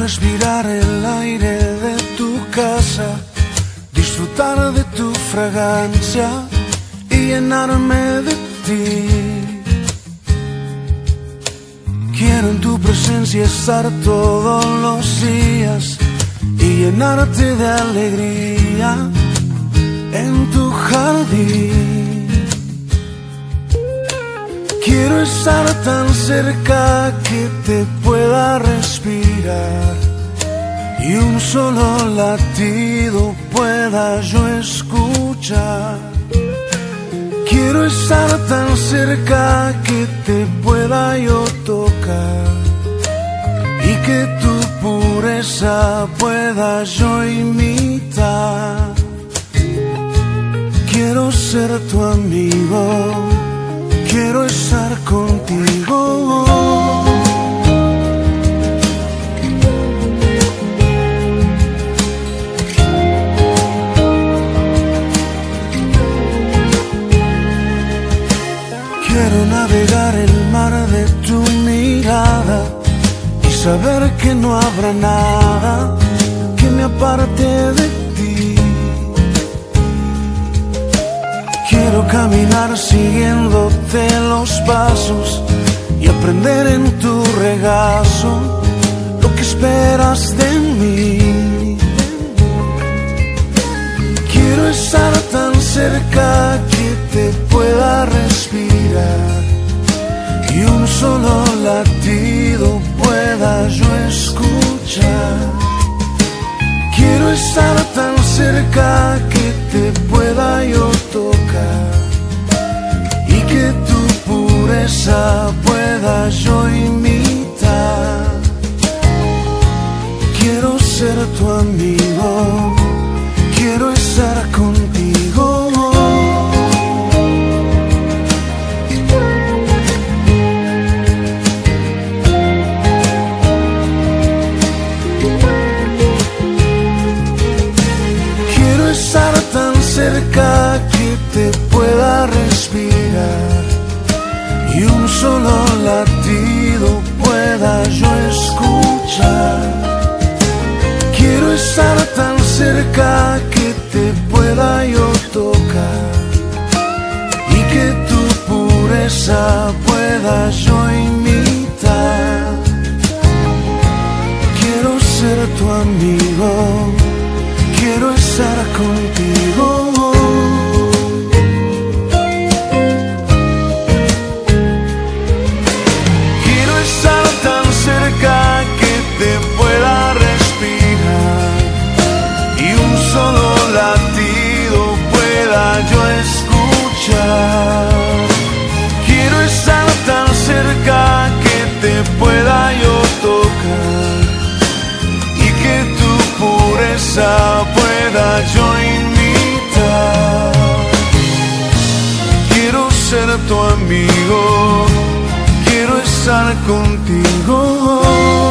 respirar el aire de tu casa, disfrutar de tu fragancia y llenarme de ti. Quiero en tu presencia estar todos los días y llenarte de alegría en tu jardín. Quiero estar tan cerca que te pueda respirar y un solo latido pueda yo escuchar. Quiero estar tan cerca que te pueda yo tocar y que tu pureza pueda yo imitar. Quiero ser tu amigo, quiero estar contigo. Quiero navegar el mar de tu mirada y saber que no habrá nada que me aparte de ti. Quiero caminar siguiéndote los pasos y aprender en tu regazo lo que esperas de mí. Quiero estar tan cerca que te pueda respirar y un solo latido pueda yo escuchar. Quiero estar tan cerca que te pueda yo tocar y que tu pureza pueda yo imitar. Quiero ser tu amigo, quiero estar contigo. Quiero estar tan cerca que te pueda respirar y un solo latido pueda yo escuchar. Quiero estar tan cerca que te pueda yo tocar y que tu pureza pueda yo imitar. Quiero ser tu amigo, quiero estar contigo. Quiero estar tan cerca que te pueda respirar y un solo latido pueda yo escuchar. Quiero estar tan cerca que te pueda yo tocar y que tu pureza pueda yo imitar. Quiero ser tu amigo, quiero estar contigo.